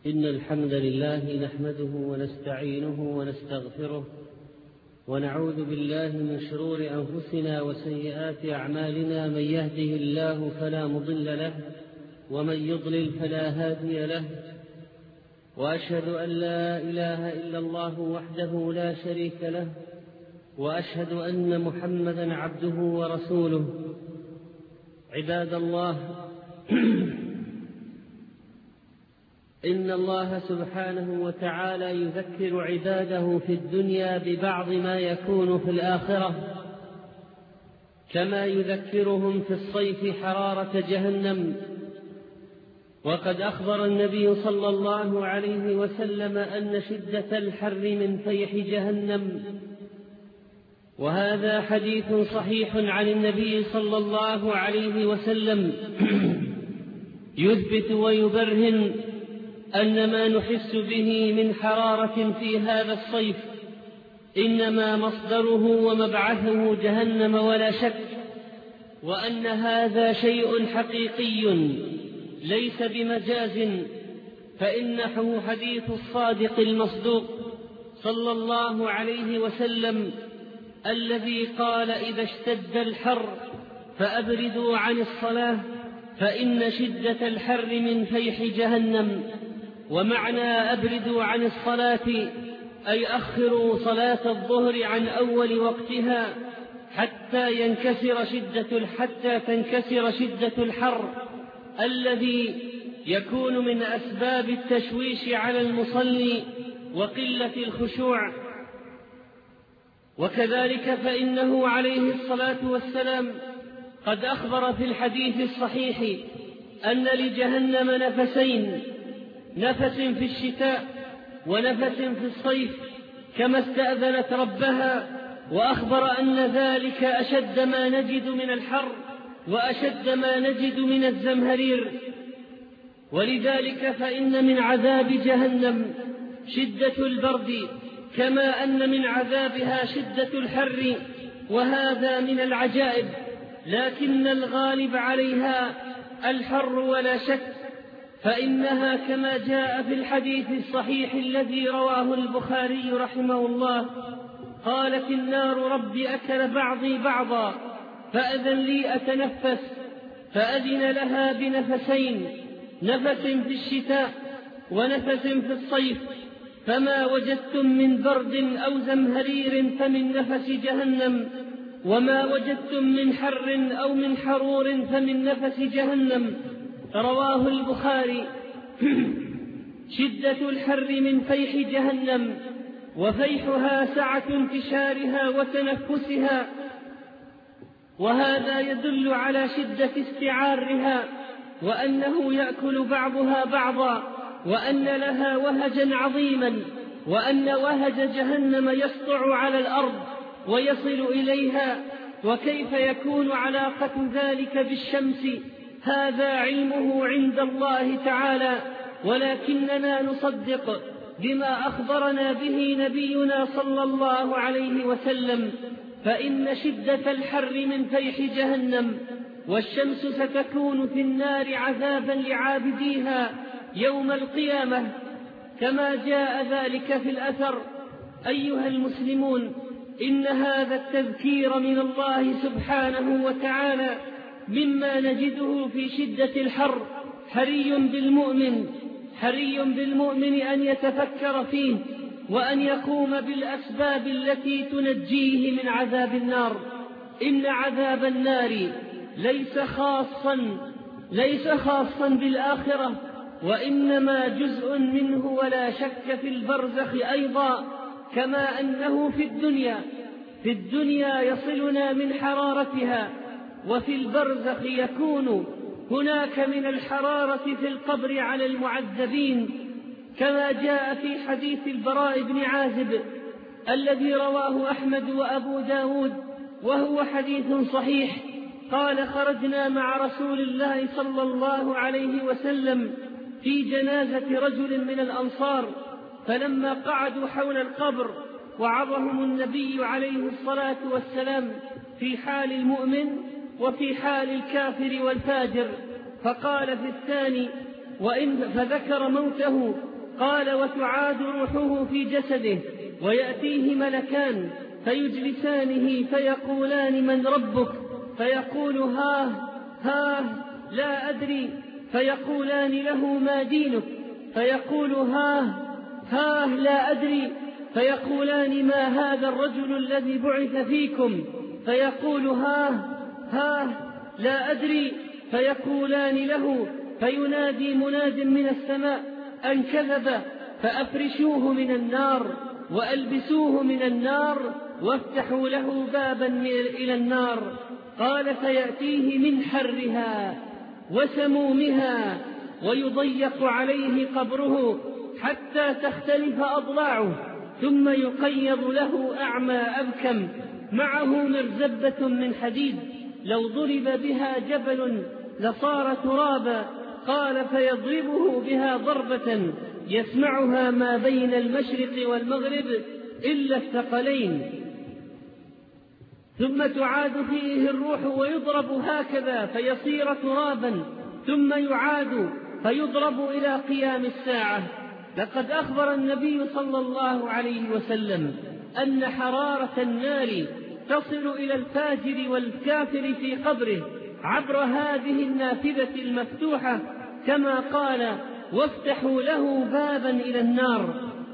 إن الحمد لله نحمده ونستعينه ونستغفره ونعوذ بالله من شرور أنفسنا وسيئات أعمالنا. من يهده الله فلا مضل له ومن يضلل فلا هادي له، وأشهد أن لا إله إلا الله وحده لا شريك له، وأشهد أن محمدا عبده ورسوله. عباد الله، إن الله سبحانه وتعالى يذكر عباده في الدنيا ببعض ما يكون في الآخرة، كما يذكرهم في الصيف حرارة جهنم. وقد أخبر النبي صلى الله عليه وسلم أن شدة الحر من فيح جهنم، وهذا حديث صحيح عن النبي صلى الله عليه وسلم يثبت ويبرهن أن ما نحس به من حرارة في هذا الصيف إنما مصدره ومبعثه جهنم ولا شك، وأن هذا شيء حقيقي ليس بمجاز، فإنه حديث الصادق المصدوق صلى الله عليه وسلم الذي قال: إذا اشتد الحر فأبردوا عن الصلاة فإن شدة الحر من فيح جهنم. ومعنى أبردوا عن الصلاة أي أخروا صلاة الظهر عن أول وقتها حتى تنكسر شدة الحر الذي يكون من أسباب التشويش على المصلي وقلة الخشوع. وكذلك فإنه عليه الصلاة والسلام قد أخبر في الحديث الصحيح أن لجهنم نفسين: نفس في الشتاء ونفس في الصيف، كما استأذنت ربها، وأخبر أن ذلك أشد ما نجد من الحر وأشد ما نجد من الزمهرير. ولذلك فإن من عذاب جهنم شدة البرد، كما أن من عذابها شدة الحر، وهذا من العجائب، لكن الغالب عليها الحر ولا شك، فإنها كما جاء في الحديث الصحيح الذي رواه البخاري رحمه الله: قالت النار: رب أكل بعضي بعضا فأذن لي أتنفس، فأذن لها بنفسين: نفس في الشتاء ونفس في الصيف، فما وجدتم من برد أو زمهرير فمن نفس جهنم، وما وجدتم من حر أو من حرور فمن نفس جهنم. رواه البخاري. شدة الحر من فيح جهنم، وفيحها سعة انتشارها وتنفسها، وهذا يدل على شدة استعارها، وأنه يأكل بعضها بعضا، وأن لها وهجا عظيما، وأن وهج جهنم يسطع على الأرض ويصل إليها. وكيف يكون علاقة ذلك بالشمس؟ هذا علمه عند الله تعالى، ولكننا نصدق بما أخبرنا به نبينا صلى الله عليه وسلم، فإن شدة الحر من فيح جهنم، والشمس ستكون في النار عذابا لعابديها يوم القيامة، كما جاء ذلك في الأثر. أيها المسلمون، إن هذا التذكير من الله سبحانه وتعالى مما نجده في شدة الحر حري بالمؤمن أن يتفكر فيه، وأن يقوم بالأسباب التي تنجيه من عذاب النار. إن عذاب النار ليس خاصا بالآخرة، وإنما جزء منه ولا شك في البرزخ أيضا، كما أنه في الدنيا يصلنا من حرارتها، وفي البرزخ يكون هناك من الحرارة في القبر على المعذبين، كما جاء في حديث البراء بن عازب الذي رواه أحمد وأبو داود، وهو حديث صحيح. قال: خرجنا مع رسول الله صلى الله عليه وسلم في جنازة رجل من الأنصار، فلما قعدوا حول القبر وعظهم النبي عليه الصلاة والسلام في حال المؤمن وفي حال الكافر والفاجر، فقال في الثاني: فذكر موته قال: وتعاد روحه في جسده، ويأتيه ملكان فيجلسانه فيقولان: من ربك؟ فيقول: ها لا أدري. فيقولان له: ما دينك؟ فيقول: ها لا أدري. فيقولان: ما هذا الرجل الذي بعث فيكم؟ فيقول: ها لا أدري. فيقولان له: فينادي مناد من السماء أن كذب، فأفرشوه من النار وألبسوه من النار وافتحوا له بابا إلى النار. قال: فيأتيه من حرها وسمومها، ويضيق عليه قبره حتى تختلف أضلاعه، ثم يقيض له أعمى أبكم معه مرزبة من حديد، لو ضرب بها جبل لصار ترابا. قال: فيضربه بها ضربة يسمعها ما بين المشرق والمغرب إلا الثقلين، ثم تعاد فيه الروح ويضرب هكذا فيصير ترابا، ثم يعاد فيضرب إلى قيام الساعة. لقد أخبر النبي صلى الله عليه وسلم أن حرارة النار تصل إلى الفاجر والكافر في قبره عبر هذه النافذة المفتوحة، كما قال: وافتحوا له بابا إلى النار.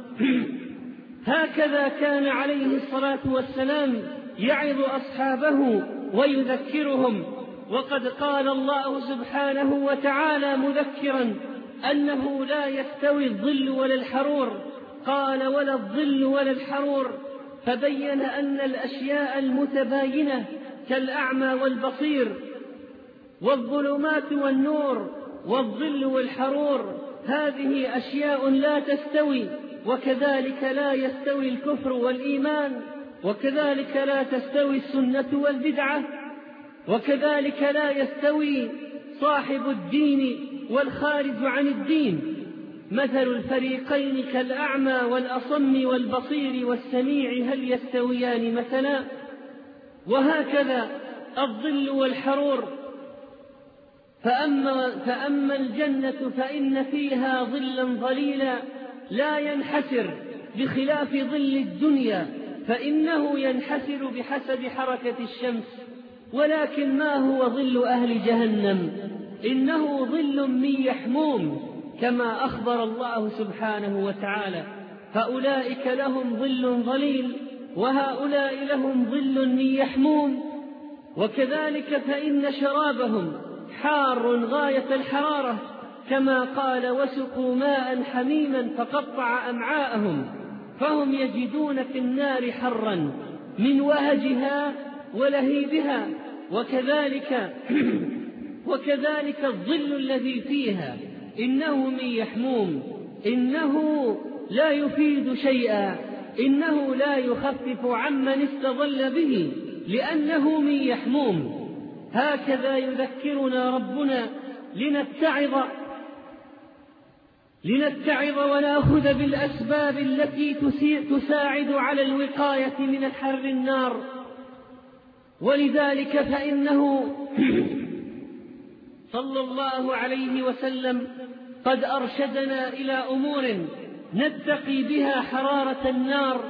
هكذا كان عليه الصلاة والسلام يعظ أصحابه ويذكرهم. وقد قال الله سبحانه وتعالى مذكرا أنه لا يستوي الظل ولا الحرور، قال: ولا الظل ولا الحرور، فبين أن الأشياء المتباينة كالأعمى والبصير والظلمات والنور والظل والحرور هذه أشياء لا تستوي، وكذلك لا يستوي الكفر والإيمان، وكذلك لا تستوي السنة والبدعة، وكذلك لا يستوي صاحب الدين والخارج عن الدين. مثل الفريقين كالأعمى والأصم والبصير والسميع، هل يستويان مثلا؟ وهكذا الظل والحرور. فأما الجنة فإن فيها ظلا ظليلا لا ينحسر، بخلاف ظل الدنيا فإنه ينحسر بحسب حركة الشمس. ولكن ما هو ظل أهل جهنم؟ إنه ظل من يحموم، كما أخبر الله سبحانه وتعالى: فأولئك لهم ظل ظليل وهؤلاء لهم ظل من يحموم. وكذلك فإن شرابهم حار غاية الحرارة، كما قال: وسقوا ماء حميما فقطع أمعاءهم، فهم يجدون في النار حرا من وهجها ولهيبها. وكذلك الظل الذي فيها إنه من يحموم، إنه لا يفيد شيئا، إنه لا يخفف عمن استظل به لأنه من يحموم. هكذا يذكرنا ربنا لنتعظ ونأخذ بالأسباب التي تساعد على الوقاية من حر النار. ولذلك فإنه صلى الله عليه وسلم قد أرشدنا إلى أمور نتقي بها حرارة النار.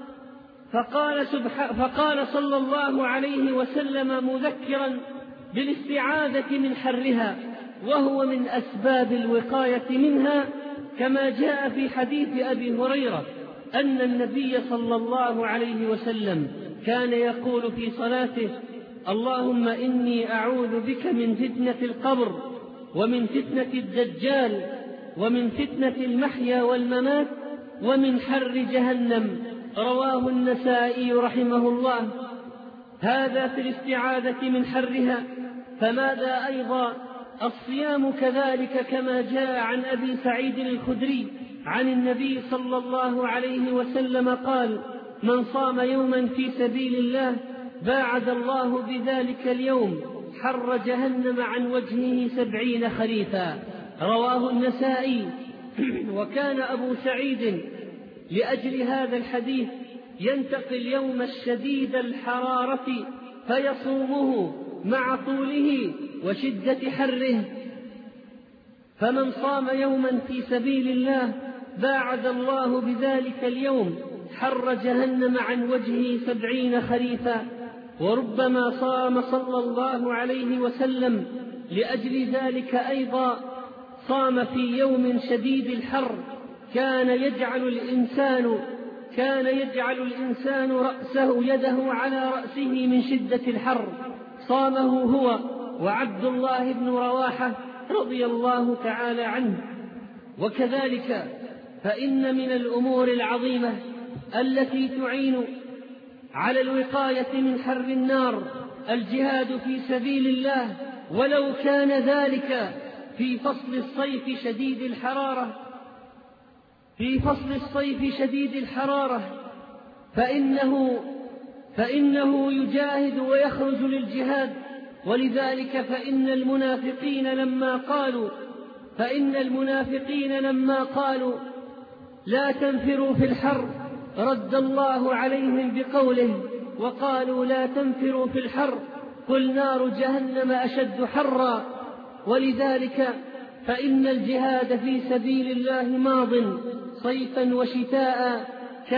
فقال صلى الله عليه وسلم مذكرا بالاستعاذة من حرها، وهو من أسباب الوقاية منها، كما جاء في حديث أبي هريرة أن النبي صلى الله عليه وسلم كان يقول في صلاته: اللهم إني أعوذ بك من فتنة القبر ومن فتنة الدجال ومن فتنة المحيا والممات ومن حر جهنم. رواه النسائي رحمه الله. هذا في الاستعاذة من حرها. فماذا أيضا؟ الصيام كذلك، كما جاء عن أبي سعيد الخدري عن النبي صلى الله عليه وسلم قال: من صام يوما في سبيل الله باعد الله بذلك اليوم حر جهنم عن وجهه 70 خريفا. رواه النسائي. وكان أبو سعيد لأجل هذا الحديث ينتقي اليوم الشديد الحرارة فيصومه مع طوله وشدة حره. فمن صام يوما في سبيل الله باعد الله بذلك اليوم حر جهنم عن وجهه 70 خريفا. وربما صام صلى الله عليه وسلم لأجل ذلك أيضا، صام في يوم شديد الحر كان يجعل الإنسان يده على رأسه من شدة الحر، صامه هو وعبد الله بن رواحة رضي الله تعالى عنه. وكذلك فإن من الأمور العظيمة التي تعين على الوقاية من حر النار الجهاد في سبيل الله، ولو كان ذلك في فصل الصيف شديد الحرارة، فإنه يجاهد ويخرج للجهاد. ولذلك فإن المنافقين لما قالوا لا تنفروا في الحر رد الله عليهم بقوله وقالوا لا تنفروا في الحر قل نار جهنم أشد حرا. ولذلك فإن الجهاد في سبيل الله ماض صيفا وشتاء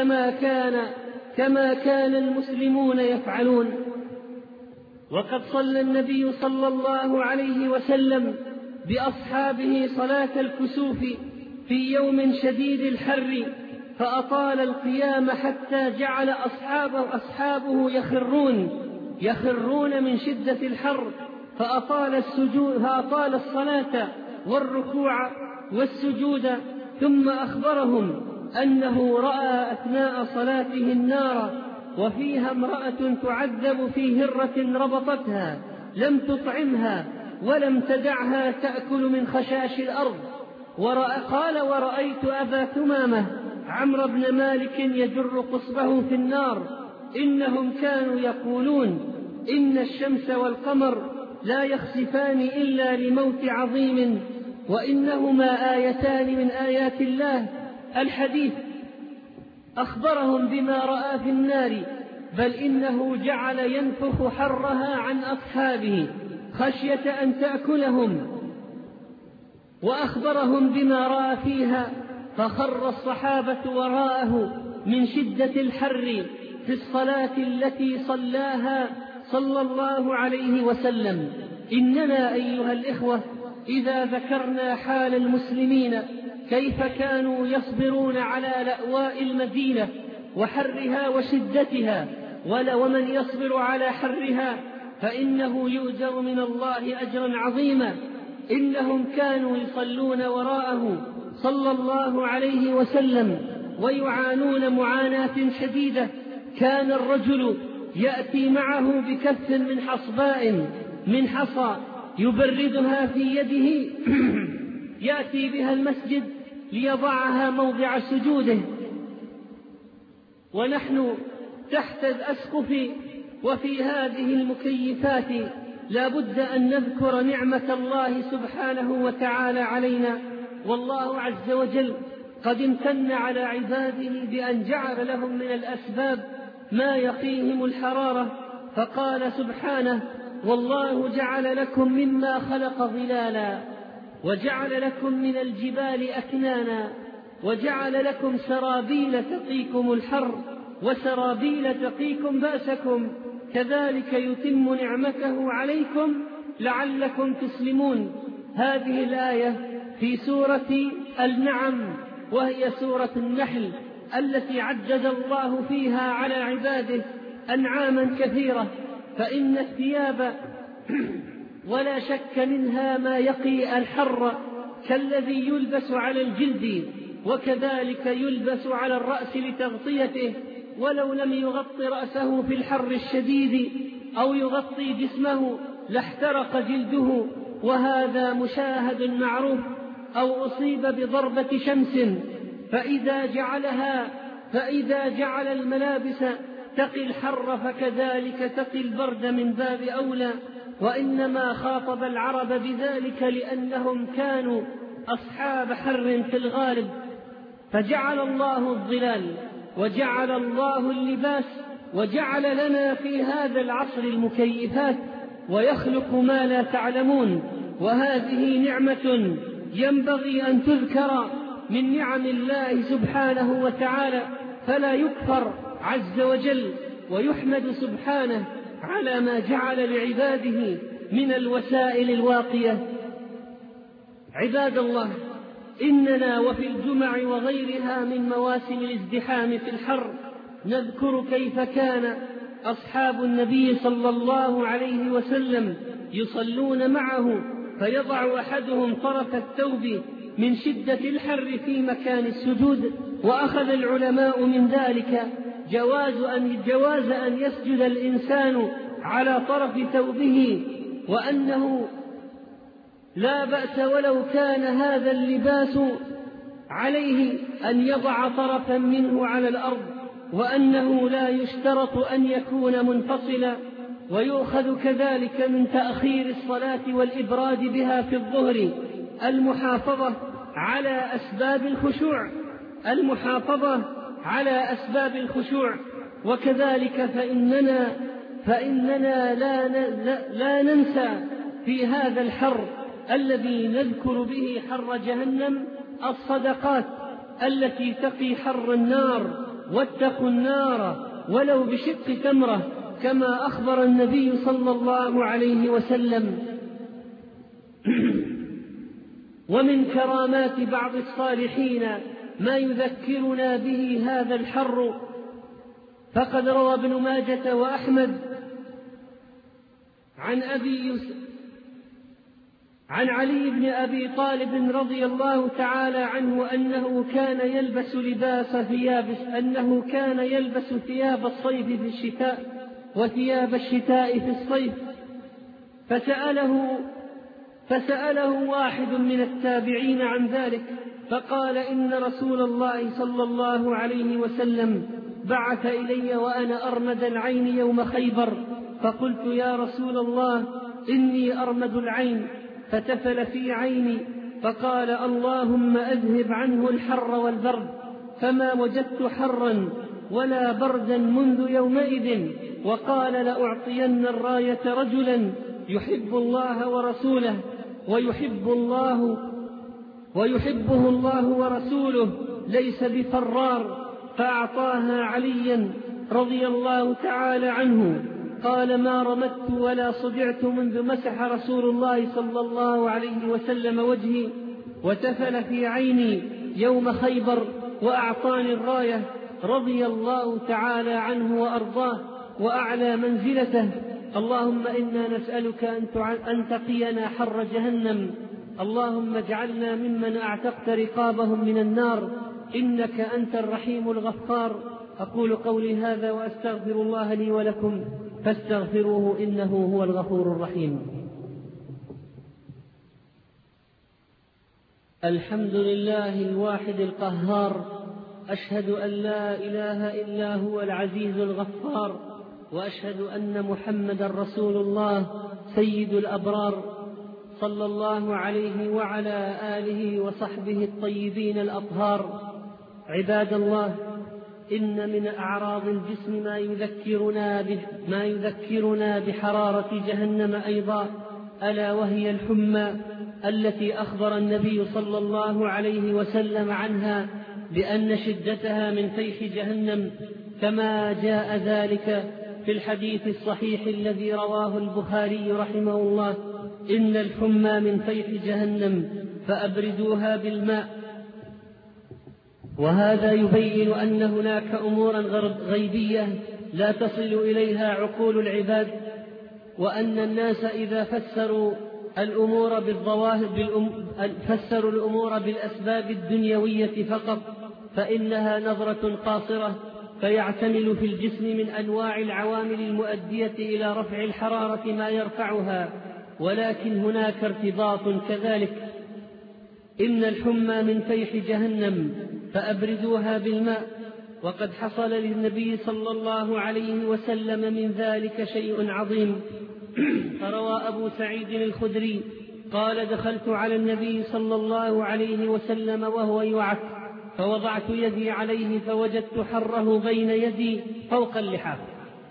كما كان المسلمون يفعلون. وقد صلى النبي صلى الله عليه وسلم بأصحابه صلاة الكسوف في يوم شديد الحر، فأطال القيام حتى جعل أصحابه يخرون من شدة الحر، فأطال الصلاة والركوع والسجود. ثم أخبرهم أنه رأى أثناء صلاته النار وفيها امرأة تعذب في هرة ربطتها لم تطعمها ولم تدعها تأكل من خشاش الأرض. قال ورأيت أبا ثمامة عمرو بن مالك يجر قصبه في النار، إنهم كانوا يقولون إن الشمس والقمر لا يخسفان إلا لموت عظيم، وإنهما آيتان من آيات الله. الحديث أخبرهم بما رأى في النار، بل إنه جعل ينفخ حرها عن أصحابه خشية أن تأكلهم، وأخبرهم بما رأى فيها، فخر الصحابة وراءه من شدة الحر في الصلاة التي صلاها صلى الله عليه وسلم. إننا أيها الإخوة إذا ذكرنا حال المسلمين كيف كانوا يصبرون على لأواء المدينة وحرها وشدتها، ومن يصبر على حرها فإنه يؤجر من الله أجرا عظيما. إنهم كانوا يصلون وراءه صلى الله عليه وسلم ويعانون معاناة شديدة. كان الرجل يأتي معه بكف من حصباء من حصى يبردها في يده يأتي بها المسجد ليضعها موضع سجوده، ونحن تحت الأسقف وفي هذه المكيفات. لا بد أن نذكر نعمة الله سبحانه وتعالى علينا، والله عز وجل قد امتن على عباده بأن جعل لهم من الأسباب ما يقيهم الحرارة، فقال سبحانه: والله جعل لكم مما خلق ظلالا وجعل لكم من الجبال أكنانا وجعل لكم سرابيل تقيكم الحر وسرابيل تقيكم بأسكم كذلك يتم نعمته عليكم لعلكم تسلمون. هذه الآية في سورة النعم، وهي سورة النحل التي عدد الله فيها على عباده أنعاما كثيرة. فإن الثياب ولا شك منها ما يقي الحر كالذي يلبس على الجلد، وكذلك يلبس على الرأس لتغطيته، ولو لم يغطي رأسه في الحر الشديد أو يغطي جسمه لاحترق جلده، وهذا مشاهد معروف. أو أصيب بضربة شمس فإذا جعل الملابس تقي الحر فكذلك تقي البرد من باب أولى. وإنما خاطب العرب بذلك لأنهم كانوا أصحاب حر في الغالب، فجعل الله الظلال وجعل الله اللباس وجعل لنا في هذا العصر المكيفات، ويخلق ما لا تعلمون. وهذه نعمة ينبغي أن تذكر من نعم الله سبحانه وتعالى، فلا يكفر عز وجل، ويحمد سبحانه على ما جعل لعباده من الوسائل الواقية. عباد الله، إننا وفي الجمع وغيرها من مواسم الازدحام في الحر نذكر كيف كان أصحاب النبي صلى الله عليه وسلم يصلون معه، فيضع أحدهم طرف الثوب من شدة الحر في مكان السجود. وأخذ العلماء من ذلك جواز أن يسجد الإنسان على طرف ثوبه، وأنه لا بأس ولو كان هذا اللباس عليه أن يضع طرفا منه على الأرض، وأنه لا يشترط أن يكون منفصلا. ويؤخذ كذلك من تأخير الصلاة والإبراد بها في الظهر المحافظة على أسباب الخشوع. وكذلك فإننا لا ننسى في هذا الحر الذي نذكر به حر جهنم الصدقات التي تقي حر النار. واتقوا النار ولو بشق تمرة، كما أخبر النبي صلى الله عليه وسلم. ومن كرامات بعض الصالحين ما يذكرنا به هذا الحر، فقد روى ابن ماجة وأحمد عن علي بن أبي طالب رضي الله تعالى عنه أنه كان يلبس ثياب الصيف في الشتاء وثياب الشتاء في الصيف، فسأله واحد من التابعين عن ذلك، فقال: إن رسول الله صلى الله عليه وسلم بعث إلي وأنا أرمد العين يوم خيبر، فقلت: يا رسول الله، إني أرمد العين. فتفل في عيني فقال: اللهم أذهب عنه الحر والبرد. فما وجدت حرا ولا بردا منذ يومئذ. وقال: لأعطين الراية رجلا يحب الله ورسوله ويحبه الله ورسوله ليس بفرار، فأعطاها عليا رضي الله تعالى عنه. قال: ما رمدت ولا صدعت منذ مسح رسول الله صلى الله عليه وسلم وجهي وتفل في عيني يوم خيبر وأعطاني الراية، رضي الله تعالى عنه وأرضاه وأعلى منزلته. اللهم إنا نسألك أن تقينا حر جهنم. اللهم اجعلنا ممن أعتقت رقابهم من النار، إنك أنت الرحيم الغفار. أقول قولي هذا وأستغفر الله لي ولكم، فاستغفروه إنه هو الغفور الرحيم. الحمد لله الواحد القهار، أشهد أن لا إله إلا هو العزيز الغفار، وأشهد أن محمدا رسول الله سيد الأبرار، صلى الله عليه وعلى آله وصحبه الطيبين الأطهار. عباد الله، إن من أعراض الجسم ما يذكرنا بحرارة جهنم أيضا، ألا وهي الحمى التي أخبر النبي صلى الله عليه وسلم عنها بأن شدتها من فيح جهنم، كما جاء ذلك في الحديث الصحيح الذي رواه البخاري رحمه الله: إن الحمى من فيح جهنم فأبردوها بالماء. وهذا يبين أن هناك أمورا غيبية لا تصل إليها عقول العباد، وأن الناس إذا فسروا الأمور بالأسباب الدنيوية فقط فإنها نظرة قاصرة، فيعتمل في الجسم من أنواع العوامل المؤدية إلى رفع الحرارة ما يرفعها، ولكن هناك ارتباط كذلك. إن الحمى من فيح جهنم فأبردوها بالماء، وقد حصل للنبي صلى الله عليه وسلم من ذلك شيء عظيم. فروى أبو سعيد الخدري قال: دخلت على النبي صلى الله عليه وسلم وهو يعك، فوضعت يدي عليه فوجدت حره بين يدي فوق اللحاف،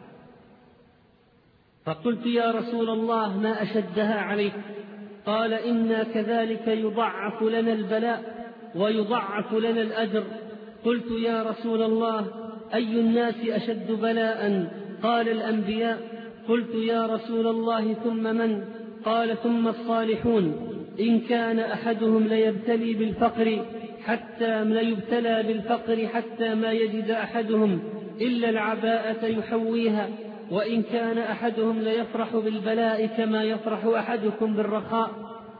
فقلت: يا رسول الله، ما أشدها عليك؟ قال: إنا كذلك يضعف لنا البلاء، ويضعف لنا الأجر. قلت يا رسول الله أي الناس أشد بلاء؟ قال الأنبياء. قلت يا رسول الله ثم من؟ قال ثم الصالحون. إن كان أحدهم ليبتلى بالفقر حتى ما يجد أحدهم إلا العباءة يحويها، وإن كان أحدهم ليفرح بالبلاء كما يفرح أحدكم بالرخاء.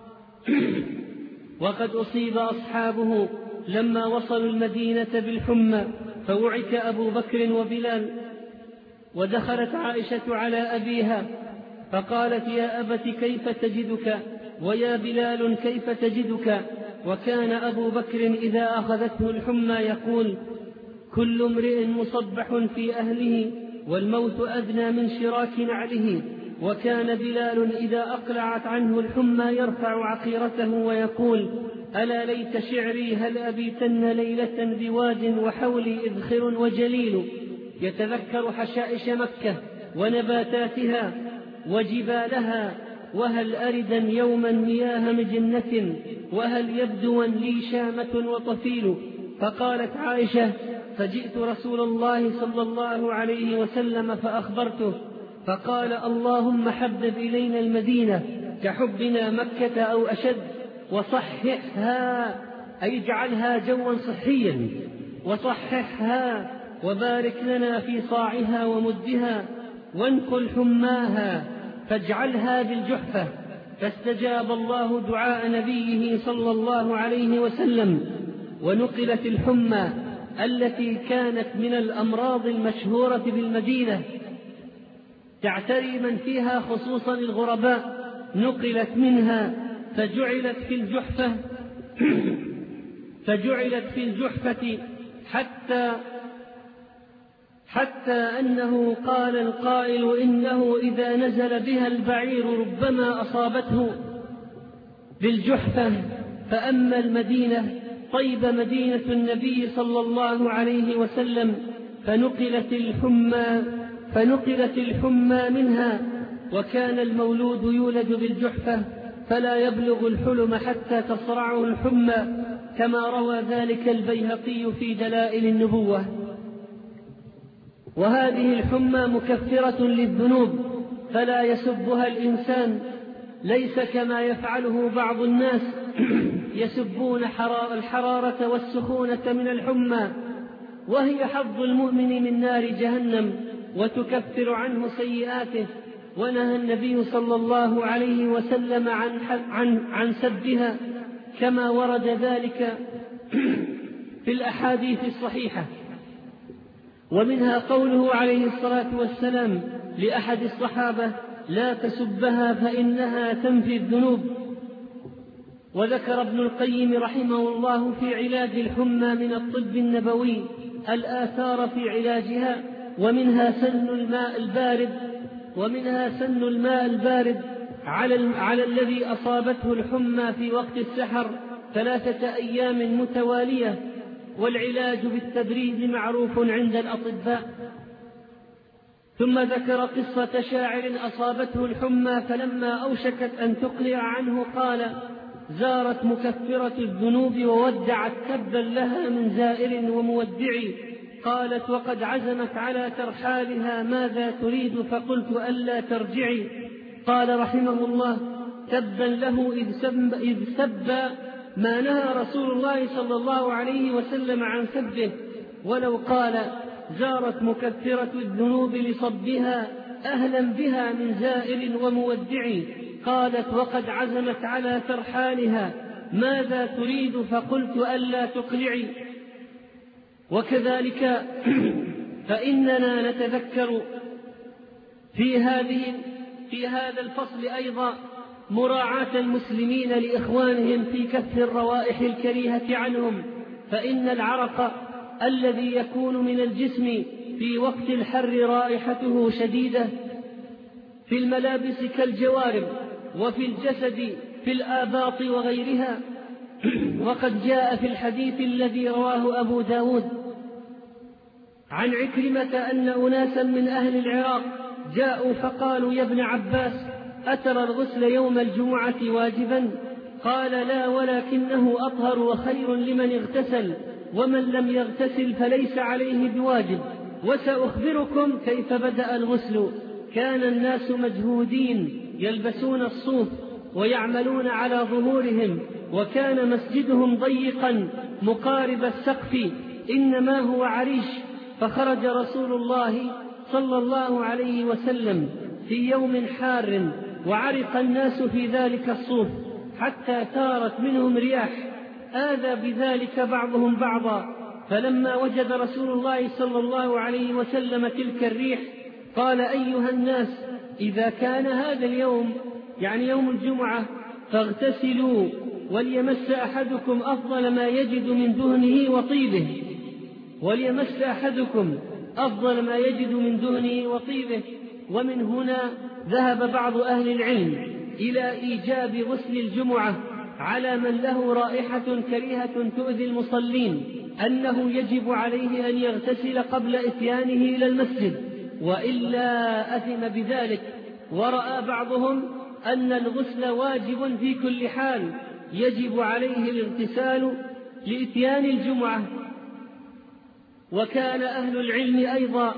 وقد أصيب أصحابه لما وصلوا المدينة بالحمى، فوعك أبو بكر وبلال. ودخلت عائشة على أبيها فقالت يا أبت كيف تجدك؟ ويا بلال كيف تجدك؟ وكان أبو بكر إذا أخذته الحمى يقول كل امرئ مصبح في أهله والموت أدنى من شراك نعله. وكان بلال إذا أقلعت عنه الحمى يرفع عقيرته ويقول ألا ليت شعري هل أبيتن ليلة بواد وحولي إذخر وجليل. يتذكر حشائش مكة ونباتاتها وجبالها، وهل أردا يوما مياه مجنة، وهل يبدوا لي شامة وطفيل. فقالت عائشة فجئت رسول الله صلى الله عليه وسلم فأخبرته، فقال اللهم حبب إلينا المدينة كحبنا مكة أو أشد، وصححها أي اجعلها جوا صحيا، وصححها وبارك لنا في صاعها ومدها، وانقل حماها فاجعلها بالجحفة. فاستجاب الله دعاء نبيه صلى الله عليه وسلم، ونقلت الحمى التي كانت من الأمراض المشهورة بالمدينة تعتري من فيها خصوصا الغرباء، نقلت منها فجعلت في الجحفة حتى أنه قال القائل إنه إذا نزل بها البعير ربما أصابته بالجحفة. فأما المدينة طيب مدينة النبي صلى الله عليه وسلم فنقلت الحمى منها، وكان المولود يولد بالجحفة فلا يبلغ الحلم حتى تصرعه الحمى، كما روى ذلك البيهقي في دلائل النبوة. وهذه الحمى مكفرة للذنوب فلا يسبها الإنسان، ليس كما يفعله بعض الناس يسبون الحرارة والسخونة من الحمى، وهي حظ المؤمن من نار جهنم وتكفر عنه سيئاته. ونهى النبي صلى الله عليه وسلم عن سبها كما ورد ذلك في الأحاديث الصحيحة. ومنها قوله عليه الصلاة والسلام لأحد الصحابة لا تسبها فإنها تنفي الذنوب. وذكر ابن القيم رحمه الله في علاج الحمى من الطب النبوي الآثار في علاجها، ومنها سن الماء البارد على الذي أصابته الحمى في وقت السحر 3 أيام متوالية، والعلاج بالتبريد معروف عند الأطباء. ثم ذكر قصة شاعر أصابته الحمى فلما أوشكت أن تقلع عنه قال زارت مكفرة الذنوب وودعت تبا لها من زائر ومودع. قالت وقد عزمت على ترحالها ماذا تريد؟ فقلت ألا ترجعي. قال رحمه الله تبا له إذ سب ما نهى رسول الله صلى الله عليه وسلم عن سبه، ولو قال زارت مكفرة الذنوب لصبها أهلا بها من زائر ومودع. قالت وقد عزمت على ترحالها ماذا تريد؟ فقلت ألا تقلعي. وكذلك فإننا نتذكر في هذا الفصل أيضا مراعاة المسلمين لإخوانهم في كف الروائح الكريهة عنهم، فإن العرق الذي يكون من الجسم في وقت الحر رائحته شديدة في الملابس كالجوارب، وفي الجسد في الآباط وغيرها. وقد جاء في الحديث الذي رواه أبو داود عن عكرمة أن أناسا من أهل العراق جاءوا فقالوا يا ابن عباس أترى الغسل يوم الجمعة واجبا؟ قال: لا، ولكنه أطهر وخير لمن اغتسل، ومن لم يغتسل فليس عليه بواجب. وسأخبركم كيف بدأ الغسل. كان الناس مجهودين يلبسون الصوف ويعملون على ظهورهم، وكان مسجدهم ضيقا مقارب السقف، إنما هو عريش. فخرج رسول الله صلى الله عليه وسلم في يوم حار، وعرق الناس في ذلك الصوف حتى ثارت منهم رياح، آذى بذلك بعضهم بعضا. فلما وجد رسول الله صلى الله عليه وسلم تلك الريح قال: أيها الناس، إذا كان هذا اليوم، يعني يوم الجمعة، فاغتسلوا، وليمس أحدكم أفضل ما يجد من دهنه وطيبه، وليمس أحدكم أفضل ما يجد من دهنه وطيبه. ومن هنا ذهب بعض أهل العلم إلى إيجاب غسل الجمعة على من له رائحة كريهة تؤذي المصلين، أنه يجب عليه أن يغتسل قبل إتيانه إلى المسجد، وإلا أثم بذلك. ورأى بعضهم أن الغسل واجب في كل حال، يجب عليه الاغتسال لإتيان الجمعة. وكان أهل العلم أيضا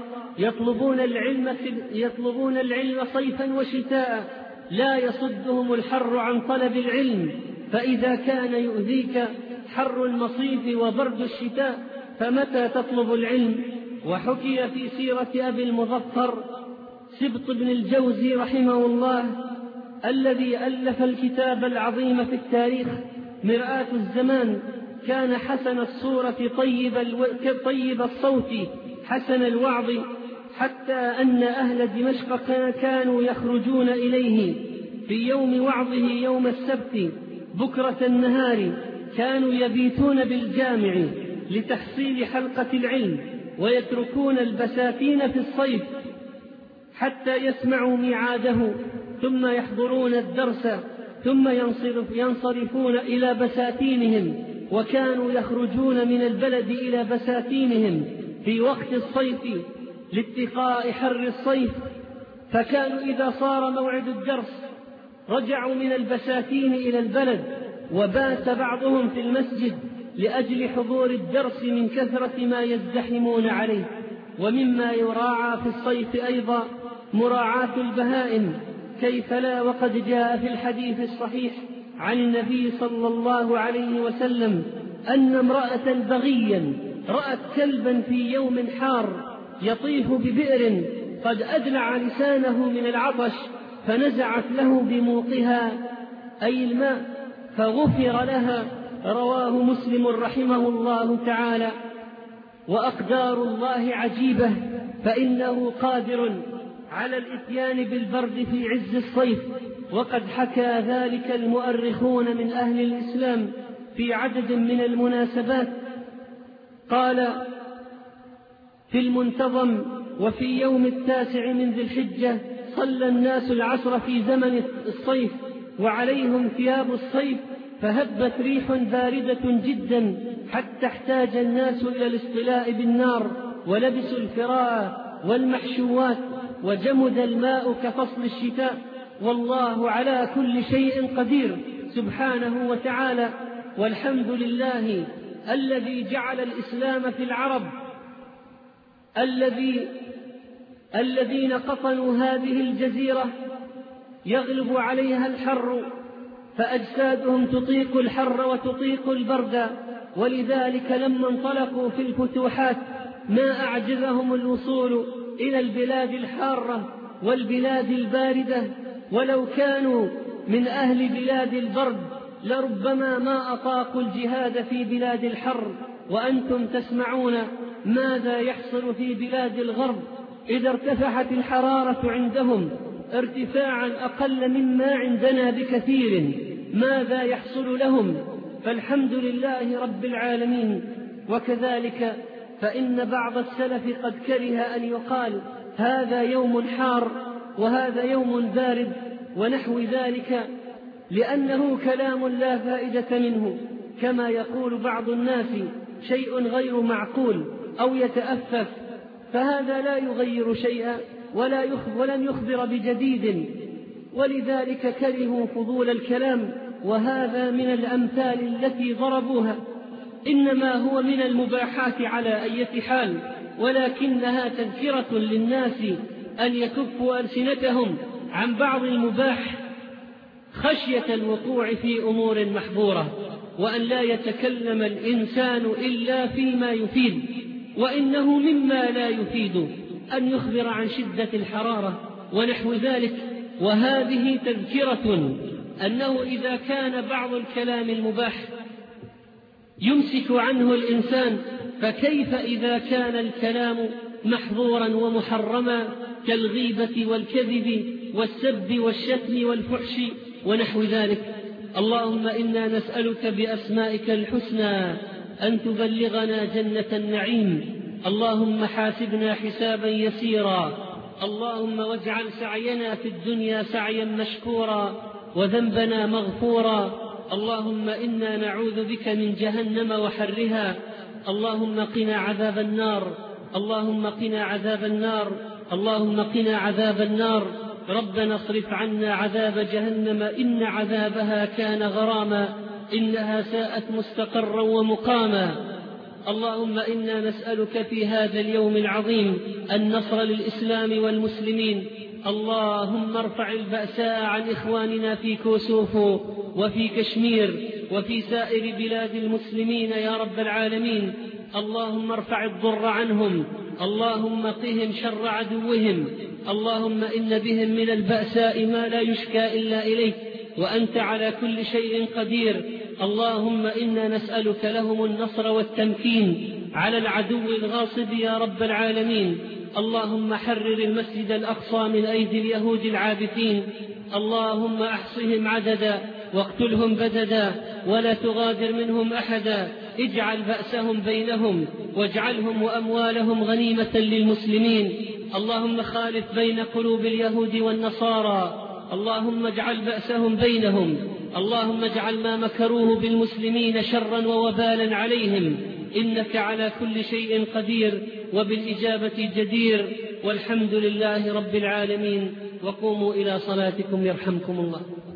يطلبون العلم صيفا وشتاء، لا يصدهم الحر عن طلب العلم، فإذا كان يؤذيك حر المصيف وبرد الشتاء فمتى تطلب العلم؟ وحكي في سيرة أبي المظفر سبط بن الجوزي رحمه الله، الذي ألف الكتاب العظيم في التاريخ مرآة الزمان، كان حسن الصورة طيب الصوت حسن الوعظ، حتى أن أهل دمشق كانوا يخرجون إليه في يوم وعظه يوم السبت بكرة النهار، كانوا يبيتون بالجامع لتحصيل حلقة العلم، ويتركون البساتين في الصيف حتى يسمعوا ميعاده، ثم يحضرون الدرس، ثم ينصرفون إلى بساتينهم. وكانوا يخرجون من البلد إلى بساتينهم في وقت الصيف لاتقاء حر الصيف، فكانوا إذا صار موعد الدرس رجعوا من البساتين إلى البلد، وبات بعضهم في المسجد لأجل حضور الدرس من كثرة ما يزدحمون عليه. ومما يراعى في الصيف أيضا مراعاة البهائم، كيف لا، وقد جاء في الحديث الصحيح عن النبي صلى الله عليه وسلم أن امرأة بغيا رأت كلبا في يوم حار يطيف ببئر قد أدلع لسانه من العطش، فنزعت له بموقها أي الماء فغفر لها. رواه مسلم رحمه الله تعالى. وأقدار الله عجيبة، فإنه قادر على الإتيان بالبرد في عز الصيف، وقد حكى ذلك المؤرخون من أهل الإسلام في عدد من المناسبات. قال في المنتظم: وفي يوم 9 من ذي الحجة صلى الناس العصر في زمن الصيف وعليهم ثياب الصيف، فهبت ريح باردة جدا حتى احتاج الناس إلى الاصطلاء بالنار، ولبسوا الفراء والمحشوات، وجمد الماء كفصل الشتاء. والله على كل شيء قدير سبحانه وتعالى. والحمد لله الذي جعل الإسلام في العرب الذين قطنوا هذه الجزيرة يغلب عليها الحر، فأجسادهم تطيق الحر وتطيق البرد، ولذلك لما انطلقوا في الفتوحات ما أعجزهم الوصول إلى البلاد الحارة والبلاد الباردة، ولو كانوا من أهل بلاد البرد لربما ما أطاقوا الجهاد في بلاد الحر. وأنتم تسمعون ماذا يحصل في بلاد الغرب إذا ارتفعت الحرارة عندهم ارتفاعا أقل مما عندنا بكثير، ماذا يحصل لهم؟ فالحمد لله رب العالمين. وكذلك فإن بعض السلف قد كره أن يقال هذا يوم حار وهذا يوم بارد ونحو ذلك، لأنه كلام لا فائدة منه، كما يقول بعض الناس شيء غير معقول أو يتأفف، فهذا لا يغير شيئا ولن يخبر بجديد. ولذلك كرهوا فضول الكلام وهذا من الأمثال التي ضربوها، إنما هو من المباحات على أي حال، ولكنها تذكرة للناس أن يكفوا ألسنتهم عن بعض المباح خشية الوقوع في أمور محظورة، وأن لا يتكلم الإنسان إلا فيما يفيد، وإنه مما لا يفيد أن يخبر عن شدة الحرارة ونحو ذلك. وهذه تذكرة أنه إذا كان بعض الكلام المباح يمسك عنه الإنسان، فكيف إذا كان الكلام محظورا ومحرما كالغيبة والكذب والسب والشتم والفحش ونحو ذلك. اللهم إنا نسألك بأسمائك الحسنى أن تبلغنا جنة النعيم. اللهم حاسبنا حسابا يسيرا. اللهم واجعل سعينا في الدنيا سعيا مشكورا وذنبنا مغفورا. اللهم إنا نعوذ بك من جهنم وحرها. اللهم قنا عذاب النار. اللهم قنا عذاب النار. اللهم قنا عذاب النار. ربنا اصرف عنا عذاب جهنم إن عذابها كان غراما إنها ساءت مستقرا ومقاما. اللهم إنا نسألك في هذا اليوم العظيم النصر للإسلام والمسلمين. اللهم ارفع البأساء عن إخواننا في كوسوفو وفي كشمير وفي سائر بلاد المسلمين يا رب العالمين. اللهم ارفع الضر عنهم. اللهم قهم شر عدوهم. اللهم إن بهم من البأساء ما لا يشكى إلا إليك، وأنت على كل شيء قدير. اللهم إنا نسألك لهم النصر والتمكين على العدو الغاصب يا رب العالمين. اللهم حرر المسجد الأقصى من أيدي اليهود العابثين. اللهم أحصهم عددا واقتلهم بددا ولا تغادر منهم أحدا. اجعل بأسهم بينهم واجعلهم وأموالهم غنيمة للمسلمين. اللهم خالف بين قلوب اليهود والنصارى. اللهم اجعل بأسهم بينهم. اللهم اجعل ما مكروه بالمسلمين شرا ووبالا عليهم، إنك على كل شيء قدير وبالإجابة جدير. والحمد لله رب العالمين. وقوموا إلى صلاتكم يرحمكم الله.